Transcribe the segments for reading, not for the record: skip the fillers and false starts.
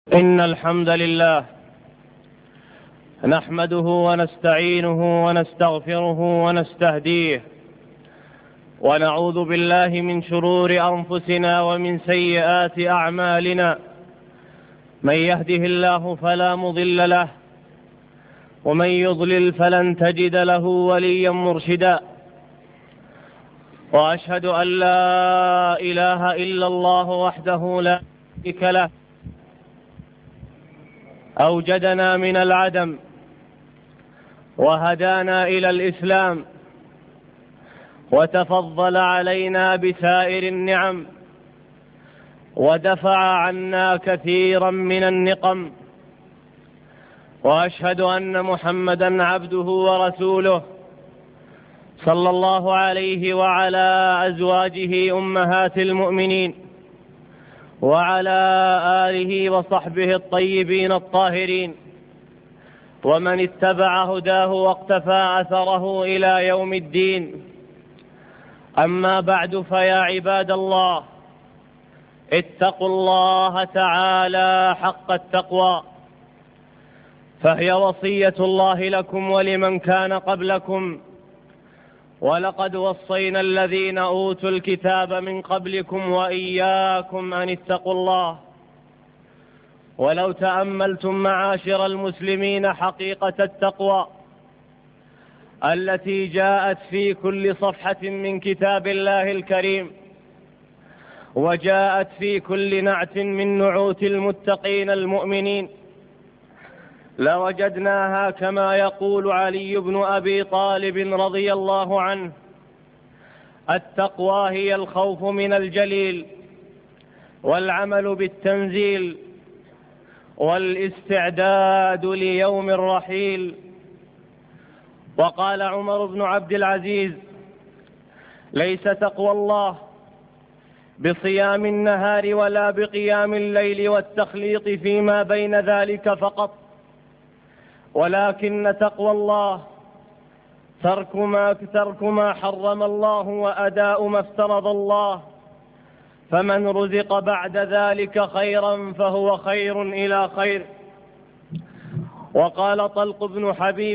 إن الحمد لله نحمده ونستعينه ونستغفره ونستهديه، ونعوذ بالله من شرور أنفسنا ومن سيئات أعمالنا. من يهده الله فلا مضل له، ومن يضلل فلن تجد له وليا مرشدا. وأشهد أن لا إله إلا الله وحده لا شريك له، أوجدنا من العدم وهدانا إلى الإسلام، وتفضل علينا بسائر النعم، ودفع عنا كثيرا من النقم. وأشهد أن محمدا عبده ورسوله، صلى الله عليه وعلى أزواجه أمهات المؤمنين، وعلى آله وصحبه الطيبين الطاهرين، ومن اتبع هداه واقتفى أثره إلى يوم الدين. أما بعد، فيا عباد الله، اتقوا الله تعالى حق التقوى، فهي وصية الله لكم ولمن كان قبلكم. ولقد وصينا الذين أوتوا الكتاب من قبلكم وإياكم أن اتقوا الله. ولو تأملتم معاشر المسلمين حقيقة التقوى التي جاءت في كل صفحة من كتاب الله الكريم، وجاءت في كل نعت من نعوت المتقين المؤمنين، لوجدناها كما يقول علي بن أبي طالب رضي الله عنه: التقوى هي الخوف من الجليل، والعمل بالتنزيل، والاستعداد ليوم الرحيل. وقال عمر بن عبد العزيز: ليس تقوى الله بصيام النهار ولا بقيام الليل والتخليط فيما بين ذلك فقط، ولكن تقوى الله ترك ما حرم الله وأداء ما افترض الله، فمن رزق بعد ذلك خيرا فهو خير إلى خير. وقال طلق بن حبيب: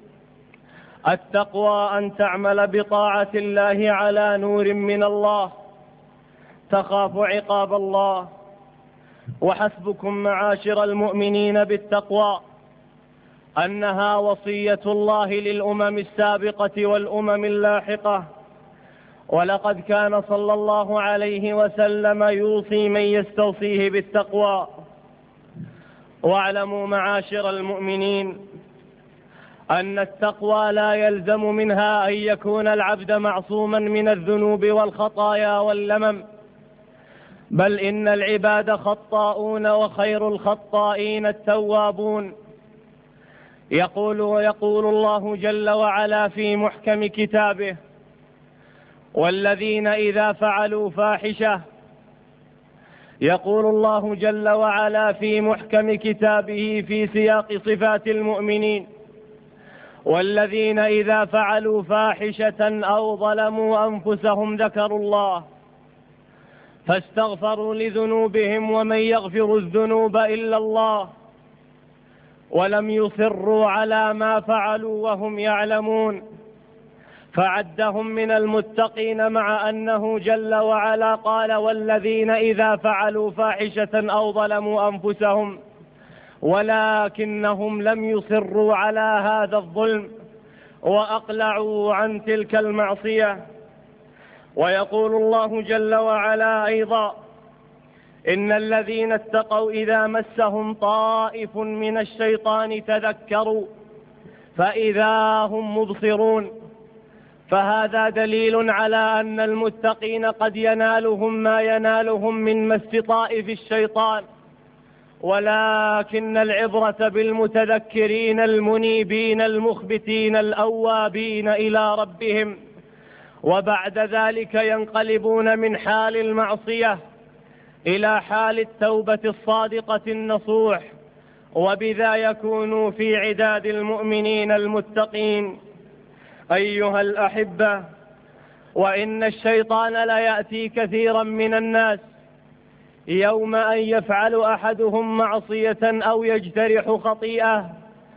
التقوى أن تعمل بطاعة الله على نور من الله، تخاف عقاب الله. وحسبكم معاشر المؤمنين بالتقوى أنها وصية الله للأمم السابقة والأمم اللاحقة، ولقد كان صلى الله عليه وسلم يوصي من يستوصيه بالتقوى. واعلموا معاشر المؤمنين أن التقوى لا يلزم منها أن يكون العبد معصوما من الذنوب والخطايا واللمم، بل إن العباد خطاؤون، وخير الخطائين التوابون. يقول الله جل وعلا في محكم كتابه: والذين إذا فعلوا فاحشة. يقول الله جل وعلا في محكم كتابه في سياق صفات المؤمنين: والذين إذا فعلوا فاحشة أو ظلموا أنفسهم ذكروا الله فاستغفروا لذنوبهم، ومن يغفر الذنوب إلا الله، ولم يصروا على ما فعلوا وهم يعلمون. فعدهم من المتقين، مع أنه جل وعلا قال: والذين إذا فعلوا فاحشة أو ظلموا أنفسهم، ولكنهم لم يصروا على هذا الظلم وأقلعوا عن تلك المعصية. ويقول الله جل وعلا أيضا: إن الذين اتقوا إذا مسهم طائف من الشيطان تذكروا فإذا هم مبصرون. فهذا دليل على أن المتقين قد ينالهم ما ينالهم من مس طائف الشيطان، ولكن العبرة بالمتذكرين المنيبين المخبتين الأوابين إلى ربهم، وبعد ذلك ينقلبون من حال المعصية إلى حال التوبة الصادقة النصوح، وبذا يكونوا في عداد المؤمنين المتقين. أيها الأحبة، وإن الشيطان لا يأتي كثيرا من الناس يوم أن يفعل أحدهم معصية أو يجترح خطيئة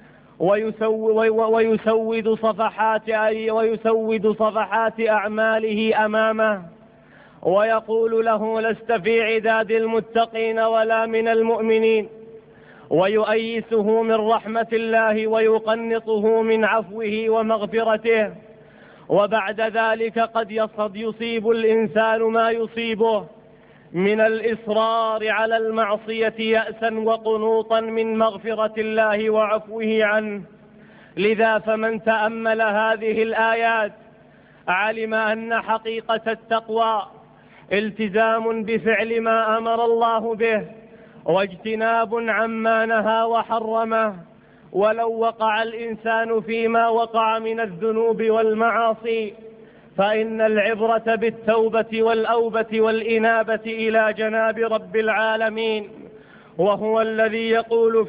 ويسود صفحات أعماله أمامه ويقول له لست في عداد المتقين ولا من المؤمنين، ويؤيسه من رحمة الله ويقنطه من عفوه ومغفرته. وبعد ذلك قد يصيب الإنسان ما يصيبه من الإصرار على المعصية يأسا وقنوطا من مغفرة الله وعفوه عنه. لذا فمن تأمل هذه الآيات علم أن حقيقة التقوى التزام بفعل ما أمر الله به واجتناب عما نهى وحرمه، ولو وقع الإنسان فيما وقع من الذنوب والمعاصي فإن العبرة بالتوبة والأوبة والإنابة إلى جناب رب العالمين، وهو الذي يقول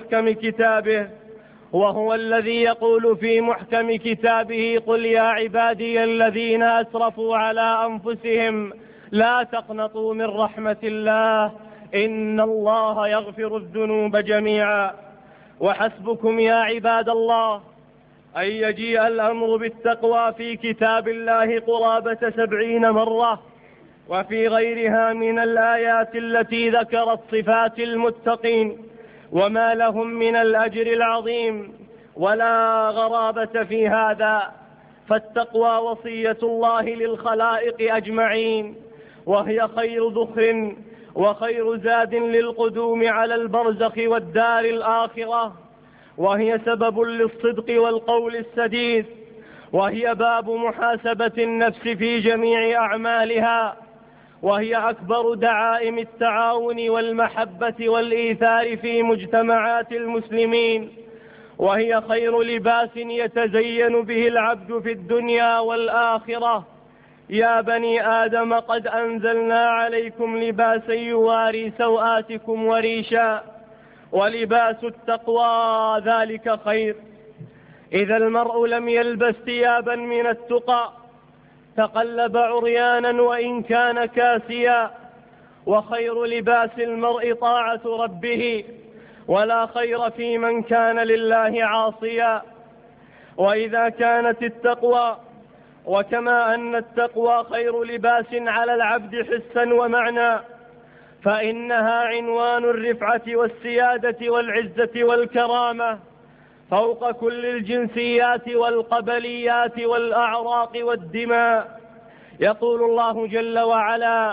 في محكم كتابه قل يا عبادي الذين أسرفوا على أنفسهم لا تقنطوا من رحمة الله إن الله يغفر الذنوب جميعا. وحسبكم يا عباد الله أن يجيء الأمر بالتقوى في كتاب الله قرابة 70 مرة، وفي غيرها من الآيات التي ذكرت صفات المتقين وما لهم من الأجر العظيم. ولا غرابة في هذا، فالتقوى وصية الله للخلائق أجمعين، وهي خير ذخر وخير زاد للقدوم على البرزخ والدار الآخرة، وهي سبب للصدق والقول السديد، وهي باب محاسبة النفس في جميع أعمالها، وهي أكبر دعائم التعاون والمحبة والإيثار في مجتمعات المسلمين، وهي خير لباس يتزين به العبد في الدنيا والآخرة. يا بني آدم قد أنزلنا عليكم لباسا يواري سوآتكم وريشا ولباس التقوى ذلك خير. إذا المرء لم يلبس ثيابا من التقى تقلب عريانا وإن كان كاسيا، وخير لباس المرء طاعة ربه، ولا خير في من كان لله عاصيا. وإذا كانت التقوى، وكما أن التقوى خير لباس على العبد حسا ومعنى، فإنها عنوان الرفعة والسيادة والعزة والكرامة فوق كل الجنسيات والقبليات والأعراق والدماء. يقول الله جل وعلا: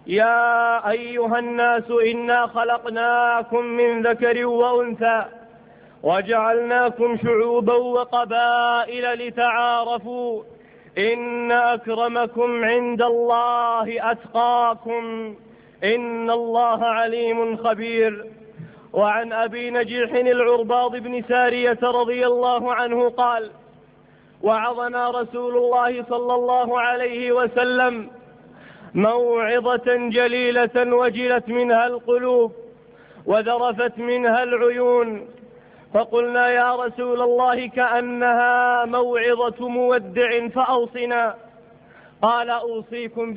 يا أيها الناس إنا خلقناكم من ذكر وأنثى وجعلناكم شعوبا وقبائل لتعارفوا إن أكرمكم عند الله أتقاكم إن الله عليم خبير. وعن أبي نجيح العرباض بن سارية رضي الله عنه قال: وعظنا رسول الله صلى الله عليه وسلم موعظة جليلة وجلت منها القلوب وذرفت منها العيون، فقلنا يا رسول الله كأنها موعظة مودع فأوصنا. قال: أوصيكم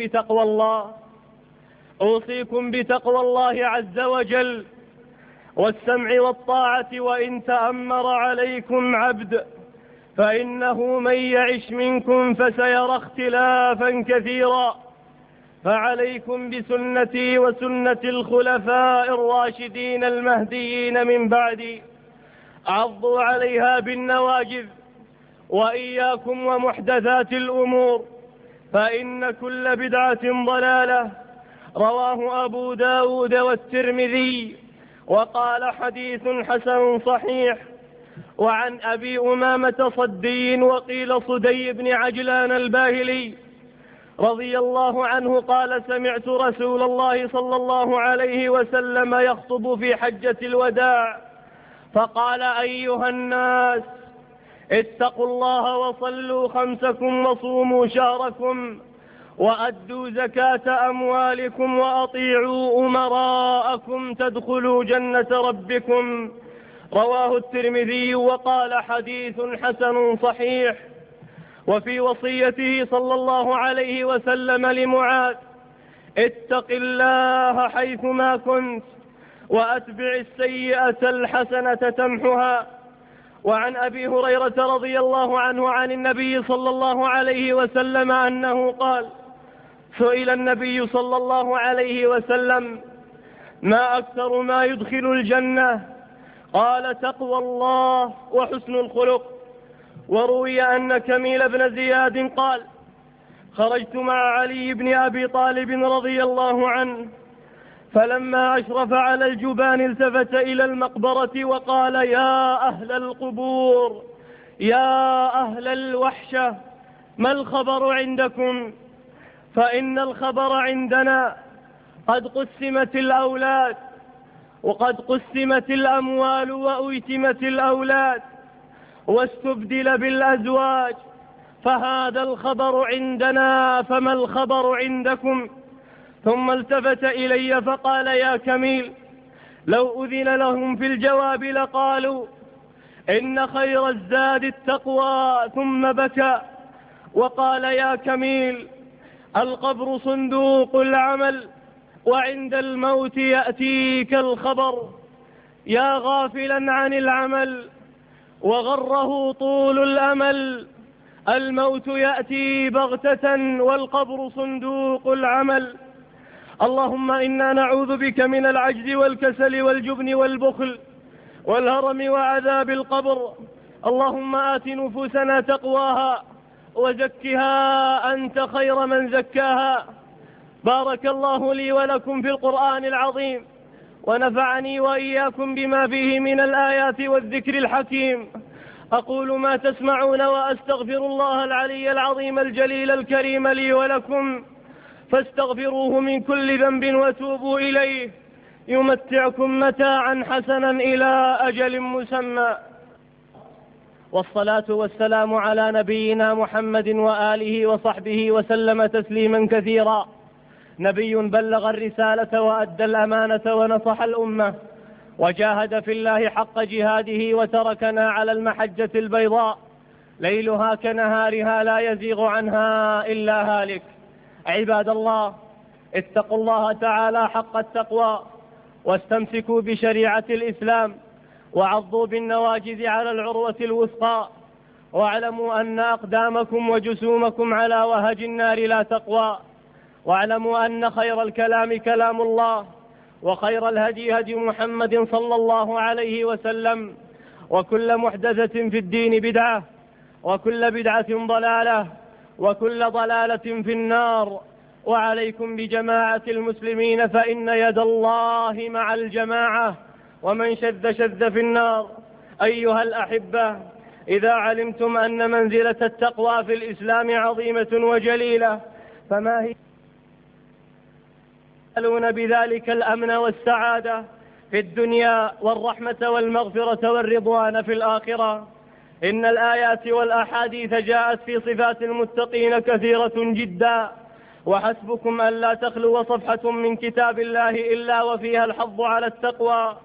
بتقوى الله عز وجل والسمع والطاعة وإن تأمر عليكم عبد، فإنه من يعش منكم فسيرى اختلافا كثيرا، فعليكم بسنتي وسنة الخلفاء الراشدين المهديين من بعدي، عضوا عليها بالنواجذ، وإياكم ومحدثات الأمور فإن كل بدعة ضلالة. رواه أبو داود والترمذي وقال حديث حسن صحيح. وعن أبي أمامة صدي وقيل صدي بن عجلان الباهلي رضي الله عنه قال: سمعت رسول الله صلى الله عليه وسلم يخطب في حجة الوداع فقال: أيها الناس اتقوا الله وصلوا خمسكم وصوموا شهركم وأدوا زكاة أموالكم وأطيعوا أمراءكم تدخلوا جنة ربكم. رواه الترمذي وقال حديث حسن صحيح. وفي وصيته صلى الله عليه وسلم لمعاذ: اتق الله حيثما كنت وأتبع السيئة الحسنة تمحها. وعن أبي هريرة رضي الله عنه عن النبي صلى الله عليه وسلم أنه قال: سئل النبي صلى الله عليه وسلم: ما أكثر ما يدخل الجنة؟ قال: تقوى الله وحسن الخلق. وروي أن كميل بن زياد قال: خرجت مع علي بن أبي طالب رضي الله عنه، فلما أشرف على الجبان التفت إلى المقبرة وقال: يا أهل القبور، يا أهل الوحشة، ما الخبر عندكم؟ فإن الخبر عندنا قد قسمت الأولاد، وقد قسمت الأموال وأيتمت الأولاد، واستبدل بالأزواج، فهذا الخبر عندنا، فما الخبر عندكم؟ ثم التفت إلي فقال: يا كميل، لو أذن لهم في الجواب لقالوا: إن خير الزاد التقوى. ثم بكى وقال: يا كميل، القبر صندوق العمل، وعند الموت يأتيك الخبر. يا غافلا عن العمل وغره طول الأمل، الموت يأتي بغتة والقبر صندوق العمل. اللهم إنا نعوذ بك من العجز والكسل والجبن والبخل والهرم وعذاب القبر. اللهم آت نفوسنا تقواها وزكها أنت خير من زكاها. بارك الله لي ولكم في القرآن العظيم، ونفعني وإياكم بما فيه من الآيات والذكر الحكيم. أقول ما تسمعون وأستغفر الله العلي العظيم الجليل الكريم لي ولكم، فاستغفروه من كل ذنب وتوبوا إليه يمتعكم متاعا حسنا إلى أجل مسمى. والصلاة والسلام على نبينا محمد وآله وصحبه وسلم تسليما كثيرا. نبي بلغ الرسالة وأدى الأمانة ونصح الأمة وجاهد في الله حق جهاده، وتركنا على المحجة البيضاء ليلها كنهارها لا يزيغ عنها إلا هالك. عباد الله، اتقوا الله تعالى حق التقوى، واستمسكوا بشريعة الإسلام، وعضوا بالنواجذ على العروة الوثقى، واعلموا أن أقدامكم وجسومكم على وهج النار لا تقوى. واعلموا أن خير الكلام كلام الله، وخير الهدي هدي محمد صلى الله عليه وسلم، وكل محدثة في الدين بدعة، وكل بدعة ضلالة، وكل ضلالة في النار. وعليكم بجماعة المسلمين، فإن يد الله مع الجماعة، ومن شذ شذ في النار. أيها الأحبة، إذا علمتم أن منزلة التقوى في الإسلام عظيمة وجليلة، فما هي ينالون بذلك الأمن والسعادة في الدنيا، والرحمة والمغفرة والرضوان في الآخرة؟ إن الآيات والأحاديث جاءت في صفات المتقين كثيرة جدا، وحسبكم أن لا تخلو صفحة من كتاب الله إلا وفيها الحظ على التقوى.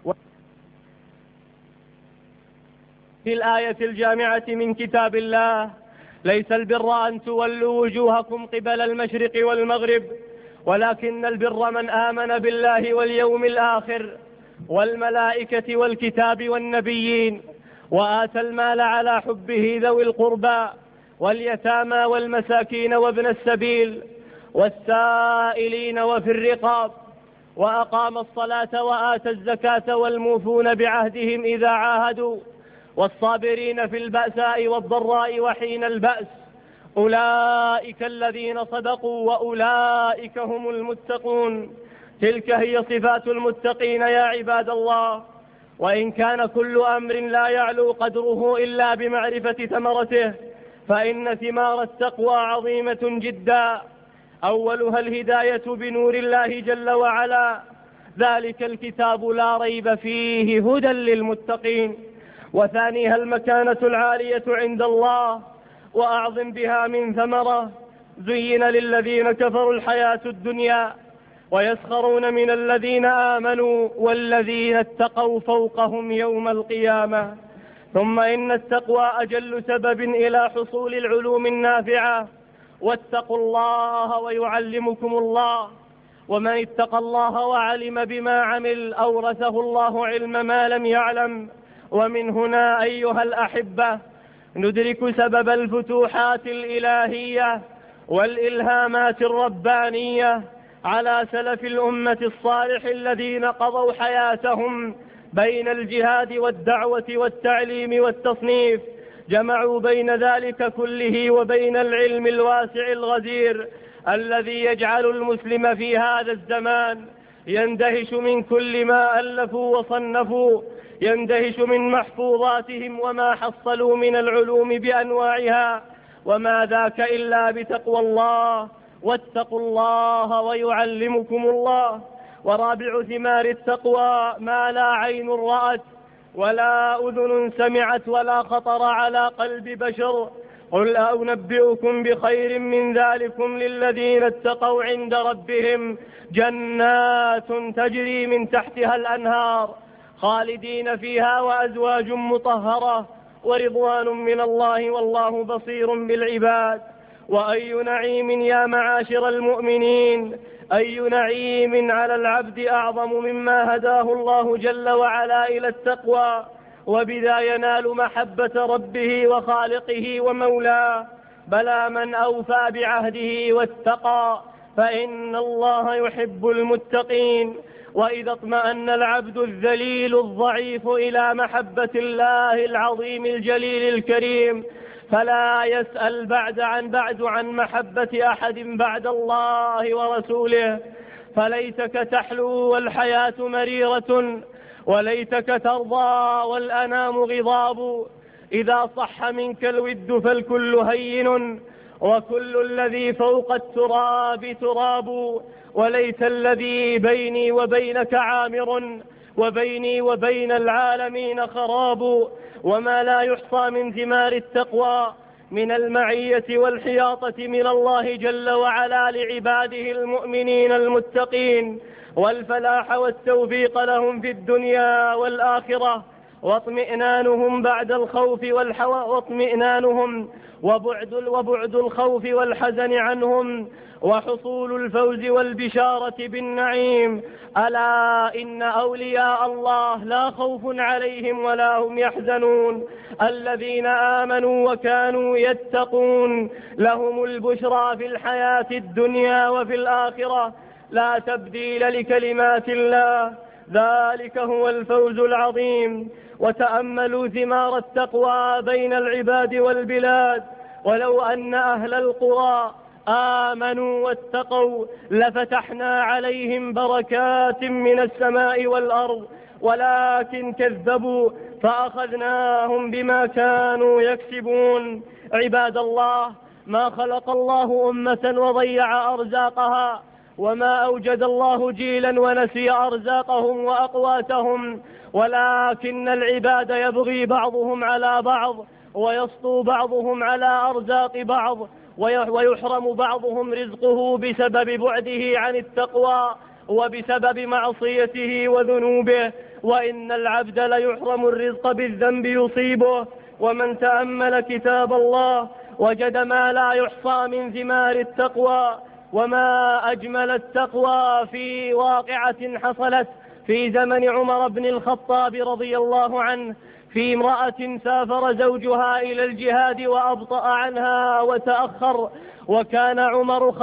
في الآية الجامعة من كتاب الله: ليس البر أن تولوا وجوهكم قبل المشرق والمغرب، ولكن البر من آمن بالله واليوم الآخر والملائكة والكتاب والنبيين، وآتى المال على حبه ذوي القربى واليتامى والمساكين وابن السبيل والسائلين وفي الرقاب، وأقام الصلاة وآتى الزكاة والموفون بعهدهم إذا عاهدوا، والصابرين في البأساء والضراء وحين البأس. أولئك الذين صدقوا وأولئك هم المتقون. تلك هي صفات المتقين يا عباد الله. وإن كان كل أمر لا يعلو قدره إلا بمعرفة ثمرته، فإن ثمار التقوى عظيمة جدا. أولها الهداية بنور الله جل وعلا، ذلك الكتاب لا ريب فيه هدى للمتقين. وثانيها المكانة العالية عند الله، وأعظم بها من ثمرة: زين للذين كفروا الحياة الدنيا ويسخرون من الذين آمنوا والذين اتقوا فوقهم يوم القيامة. ثم إن التقوى أجل سبب إلى حصول العلوم النافعة. واتقوا الله ويعلمكم الله. ومن اتقى الله وعلم بما عمل أورثه الله علم ما لم يعلم. ومن هنا أيها الأحبة ندرك سبب الفتوحات الإلهية والإلهامات الربانية على سلف الأمة الصالح الذين قضوا حياتهم بين الجهاد والدعوة والتعليم والتصنيف، جمعوا بين ذلك كله وبين العلم الواسع الغزير الذي يجعل المسلم في هذا الزمان يندهش من كل ما ألفوا وصنفوا، يندهش من محفوظاتهم وما حصلوا من العلوم بأنواعها، وما ذاك إلا بتقوى الله. واتقوا الله ويعلمكم الله. ورابع ثمار التقوى ما لا عين رأت ولا أذن سمعت ولا خطر على قلب بشر. قل أنبئكم بخير من ذلكم للذين اتقوا عند ربهم جنات تجري من تحتها الأنهار خالدين فيها وأزواج مطهرة ورضوان من الله والله بصير بالعباد. وأي نعيم يا معاشر المؤمنين، أي نعيم على العبد أعظم مما هداه الله جل وعلا إلى التقوى، وبذا ينال محبة ربه وخالقه ومولاه. بلى من أوفى بعهده واتقى فإن الله يحب المتقين. وإذا اطمأن العبد الذليل الضعيف إلى محبة الله العظيم الجليل الكريم فلا يسأل بعد عن محبة أحد بعد الله ورسوله. فليتك تحلو والحياة مريرة، وليتك ترضى والأنام غضاب. إذا صح منك الود فالكل هين، وكل الذي فوق التراب تراب. وليت الذي بيني وبينك عامر، وبيني وبين العالمين خراب. وما لا يحصى من ثمار التقوى من المعية والحياطة من الله جل وعلا لعباده المؤمنين المتقين، والفلاح والتوفيق لهم في الدنيا والآخرة، واطمئنانهم بعد الخوف واطمئنانهم وبعد الخوف والحزن عنهم، وحصول الفوز والبشارة بالنعيم. ألا إن أولياء الله لا خوف عليهم ولا هم يحزنون، الذين آمنوا وكانوا يتقون لهم البشرى في الحياة الدنيا وفي الآخرة، لا تبديل لكلمات الله، ذلك هو الفوز العظيم. وتأملوا ثمار التقوى بين العباد والبلاد. ولو أن أهل القرى آمنوا واتقوا لفتحنا عليهم بركات من السماء والأرض، ولكن كذبوا فأخذناهم بما كانوا يكسبون. عباد الله، ما خلق الله أمة وضيع أرزاقها، وما أوجد الله جيلا ونسي أرزاقهم وأقواتهم، ولكن العباد يبغي بعضهم على بعض، ويسطو بعضهم على أرزاق بعض، ويحرم بعضهم رزقه بسبب بعده عن التقوى وبسبب معصيته وذنوبه. وإن العبد ليحرم الرزق بالذنب يصيبه. ومن تأمل كتاب الله وجد ما لا يحصى من ثمار التقوى. وما أجمل التقوى في واقعة حصلت في زمن عمر بن الخطاب رضي الله عنه، في امرأة سافر زوجها إلى الجهاد وأبطأ عنها وتأخر، وكان عمر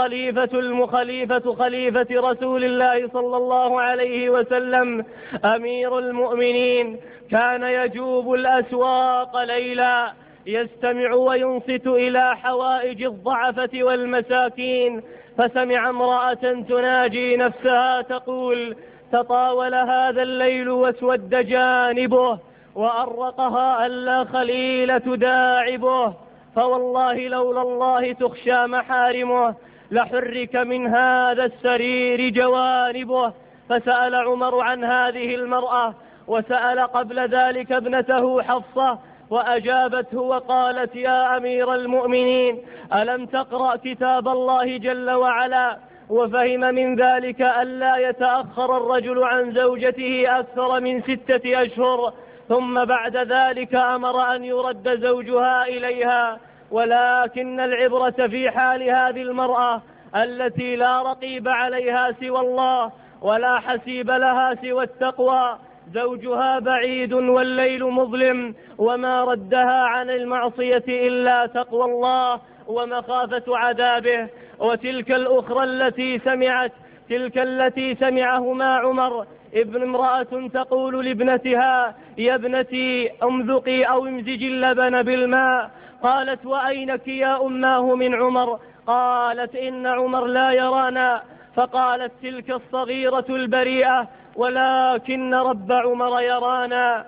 خليفة رسول الله صلى الله عليه وسلم أمير المؤمنين، كان يجوب الأسواق ليلا يستمع وينصت إلى حوائج الضعفة والمساكين، فسمع امرأة تناجي نفسها تقول: تطاول هذا الليل واسود جانبه، وأرقها ألا خليل تداعبه، فوالله لولا الله تخشى محارمه لحرك من هذا السرير جوانبه. فسأل عمر عن هذه المرأة، وسأل قبل ذلك ابنته حفصة، وأجابته وقالت: يا أمير المؤمنين، ألم تقرأ كتاب الله جل وعلا وفهم من ذلك ألا يتأخر الرجل عن زوجته أكثر من 6 أشهر، ثم بعد ذلك أمر أن يرد زوجها إليها، ولكن العبرة في حال هذه المرأة التي لا رقيب عليها سوى الله ولا حسيب لها سوى التقوى. زوجها بعيد والليل مظلم، وما ردها عن المعصية إلا تقوى الله ومخافة عذابه. وتلك الأخرى التي سمعهما عمر ابن امرأة تقول لابنتها: يا ابنتي امذقي أو امزجي اللبن بالماء. قالت: وأينك يا أماه من عمر؟ قالت: إن عمر لا يرانا. فقالت تلك الصغيرة البريئة: ولكن رب عمر يرانا.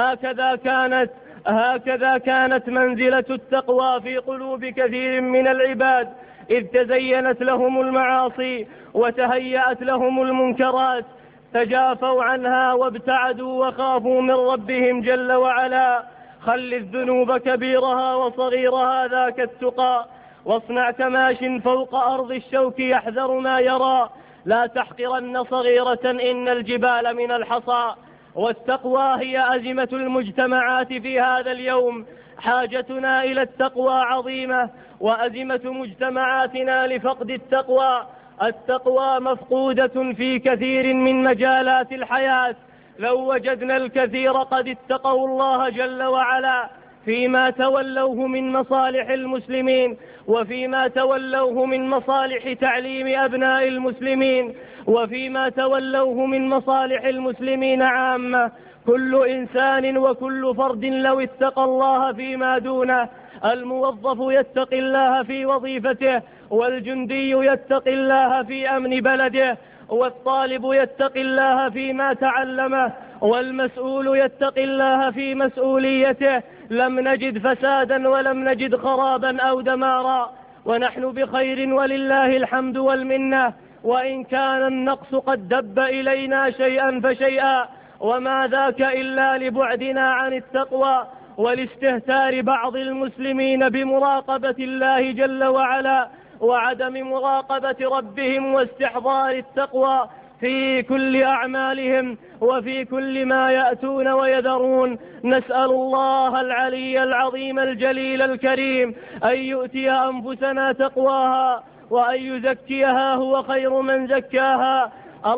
هكذا كانت منزلة التقوى في قلوب كثير من العباد، إذ تزينت لهم المعاصي وتهيأت لهم المنكرات تجافوا عنها وابتعدوا وخافوا من ربهم جل وعلا. خل الذنوب كبيرها وصغيرها ذاك التقى، واصنع كماش فوق أرض الشوك يحذر ما يرى. لا تحقرن صغيرة إن الجبال من الحصى. والتقوى هي أزمة المجتمعات في هذا اليوم. حاجتنا إلى التقوى عظيمة، وأزمة مجتمعاتنا لفقد التقوى. التقوى مفقودة في كثير من مجالات الحياة. لو وجدنا الكثير قد اتقوا الله جل وعلا فيما تولوه من مصالح المسلمين، وفيما تولوه من مصالح تعليم أبناء المسلمين، وفيما تولوه من مصالح المسلمين عامة. كل إنسان وكل فرد لو اتقى الله فيما دونه. الموظف يتقي الله في وظيفته، والجندي يتقي الله في أمن بلده، والطالب يتقي الله فيما تعلمه، والمسؤول يتقي الله في مسؤوليته. لم نجد فسادا ولم نجد خرابا أو دمارا، ونحن بخير ولله الحمد والمنة. وإن كان النقص قد دب إلينا شيئا فشيئا، وما ذاك إلا لبعدنا عن التقوى ولاستهتار بعض المسلمين بمراقبة الله جل وعلا، وعدم مراقبة ربهم واستحضار التقوى في كل أعمالهم وفي كل ما يأتون ويذرون. نسأل الله العلي العظيم الجليل الكريم أن يؤتي أنفسنا تقواها، وأن يزكيها هو خير من زكاها.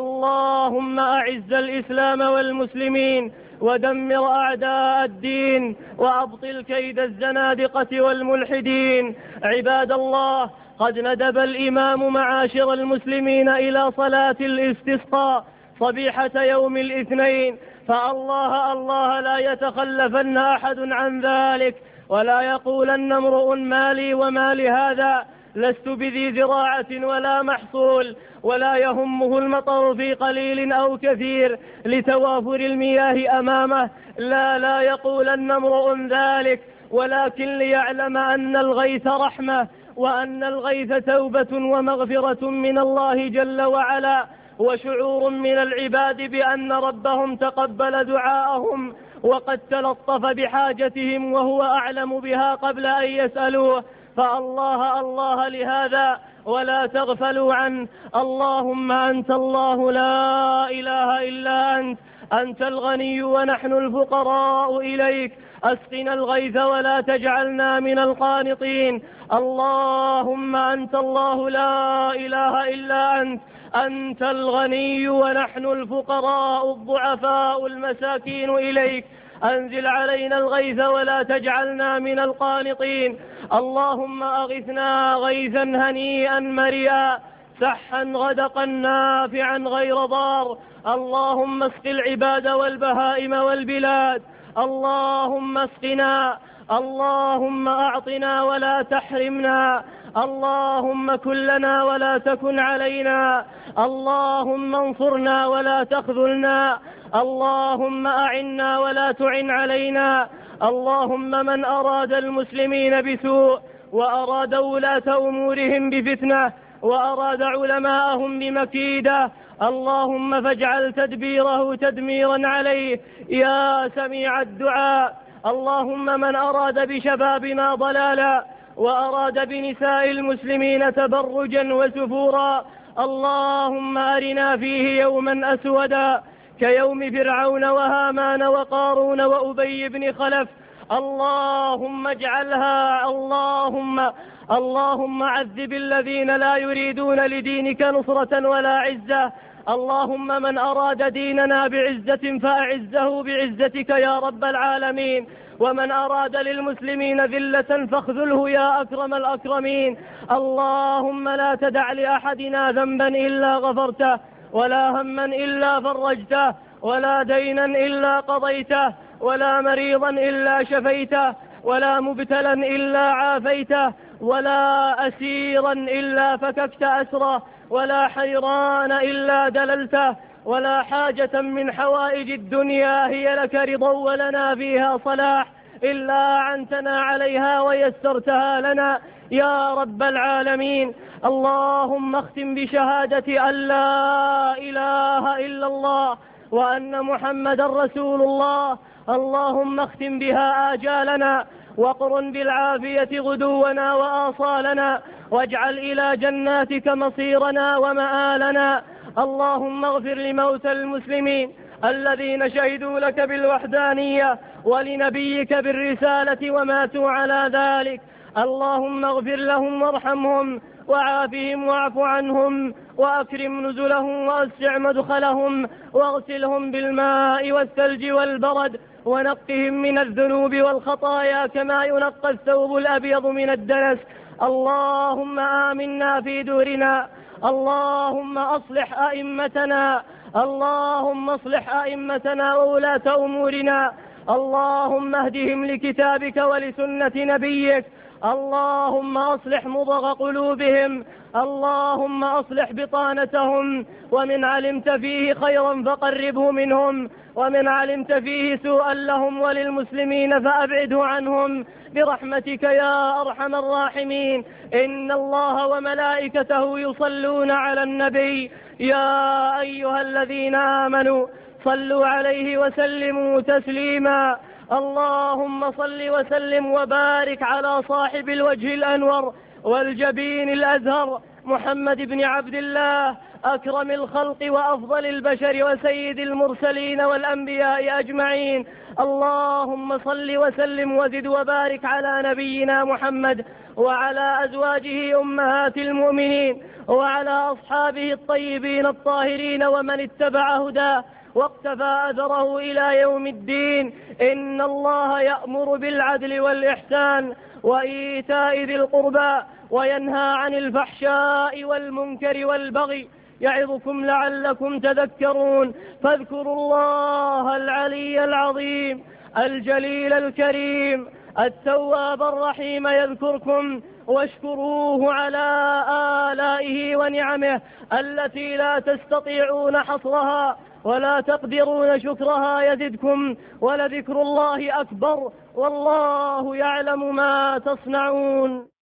اللهم أعز الإسلام والمسلمين، ودمر أعداء الدين، وأبطل كيد الزنادقة والملحدين. عباد الله، قد ندب الإمام معاشر المسلمين إلى صلاة الاستسقاء صبيحة يوم الاثنين، فالله لا يتخلفن أحد عن ذلك، ولا يقولن امرؤ مالي وما لهذا، لست بذي زراعة ولا محصول، ولا يهمه المطر في قليل أو كثير لتوافر المياه أمامه. لا يقولن امرؤ ذلك، ولكن ليعلم أن الغيث رحمة، وأن الغيث توبة ومغفرة من الله جل وعلا، وشعور من العباد بأن ربهم تقبل دعاءهم وقد تلطف بحاجتهم وهو أعلم بها قبل أن يسألوه. فالله لهذا، ولا تغفلوا عنه. اللهم أنت الله لا إله إلا أنت الغني ونحن الفقراء إليك. أسقنا الغيث ولا تجعلنا من القانطين. اللهم أنت الله لا إله إلا أنت الغني ونحن الفقراء الضعفاء المساكين إليك. أنزل علينا الغيث ولا تجعلنا من القانطين. اللهم أغثنا غيثا هنيئا مريئا، سحا غدقا نافعا غير ضار. اللهم اسق العباد والبهائم والبلاد. اللهم اسقنا، اللهم أعطنا ولا تحرمنا، اللهم كن لنا ولا تكن علينا، اللهم انصرنا ولا تخذلنا، اللهم أعنا ولا تعن علينا. اللهم من أراد المسلمين بسوء، وأراد ولاة أمورهم بفتنة، وأراد علماءهم بمكيدة، اللهم فاجعل تدبيره تدميرا عليه يا سميع الدعاء. اللهم من أراد بشبابنا ضلالا، وأراد بنساء المسلمين تبرجا وسفورا، اللهم أرنا فيه يوما أسودا كيوم فرعون وهامان وقارون وأبي بن خلف. اللهم اجعلها اللهم عذب الذين لا يريدون لدينك نصرة ولا عزة. اللهم من أراد ديننا بعزة فأعزه بعزتك يا رب العالمين، ومن أراد للمسلمين ذلة فاخذله يا أكرم الأكرمين. اللهم لا تدع لأحدنا ذنبا إلا غفرته، ولا هما إلا فرجته، ولا دينا إلا قضيته، ولا مريضا إلا شفيته، ولا مبتلا إلا عافيته، ولا أسيرا إلا فككت أسره، ولا حيران إلا دللته، ولا حاجة من حوائج الدنيا هي لك رضا ولنا فيها صلاح إلا أعنتنا عليها ويسرتها لنا يا رب العالمين. اللهم اختم بشهادة أن لا إله إلا الله وأن محمد رسول الله. اللهم اختم بها آجالنا، وقرن بالعافية غدونا وآصالنا، واجعل إلى جناتك مصيرنا ومآلنا. اللهم اغفر لموتى المسلمين الذين شهدوا لك بالوحدانية ولنبيك بالرسالة وماتوا على ذلك. اللهم اغفر لهم وارحمهم وعافهم واعف عنهم وأكرم نزلهم وأسع مدخلهم واغسلهم بالماء والثلج والبرد ونقهم من الذنوب والخطايا كما ينقى الثوب الأبيض من الدنس. اللهم آمنا في دورنا. اللهم أصلح أئمتنا. اللهم اصلح أئمتنا وولاة أمورنا. اللهم اهدهم لكتابك ولسنة نبيك. اللهم أصلح مضغ قلوبهم. اللهم أصلح بطانتهم، ومن علمت فيه خيرا فقربه منهم، ومن علمت فيه سوءا لهم وللمسلمين فأبعده عنهم برحمتك يا أرحم الراحمين. إن الله وملائكته يصلون على النبي يا أيها الذين آمنوا صلوا عليه وسلموا تسليما. اللهم صل وسلم وبارك على صاحب الوجه الأنور والجبين الأزهر محمد بن عبد الله، أكرم الخلق وأفضل البشر وسيد المرسلين والأنبياء أجمعين. اللهم صل وسلم وزد وبارك على نبينا محمد وعلى أزواجه أمهات المؤمنين وعلى أصحابه الطيبين الطاهرين ومن اتبع هداه واقتفى أثره إلى يوم الدين. إن الله يأمر بالعدل والإحسان وإيتاء ذي القربى وينهى عن الفحشاء والمنكر والبغي يعظكم لعلكم تذكرون. فاذكروا الله العلي العظيم الجليل الكريم التواب الرحيم يذكركم، واشكروه على آلائه ونعمه التي لا تستطيعون حصرها ولا تقدرون شكرها يزدكم، ولذكر الله أكبر والله يعلم ما تصنعون.